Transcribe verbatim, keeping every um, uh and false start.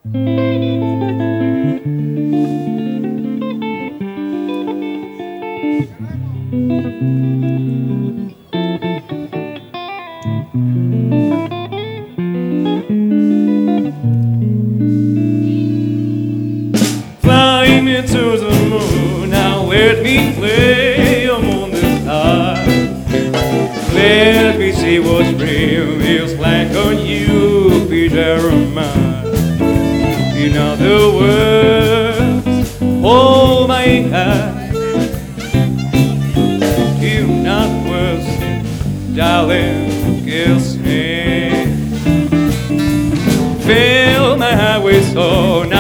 Fly me to the moon, now let me play among the stars. Let me see what spring feels like on you, Peter and Mars. In other words, hold my hand. Give not words, darling, kiss me. Fill my heart with soul.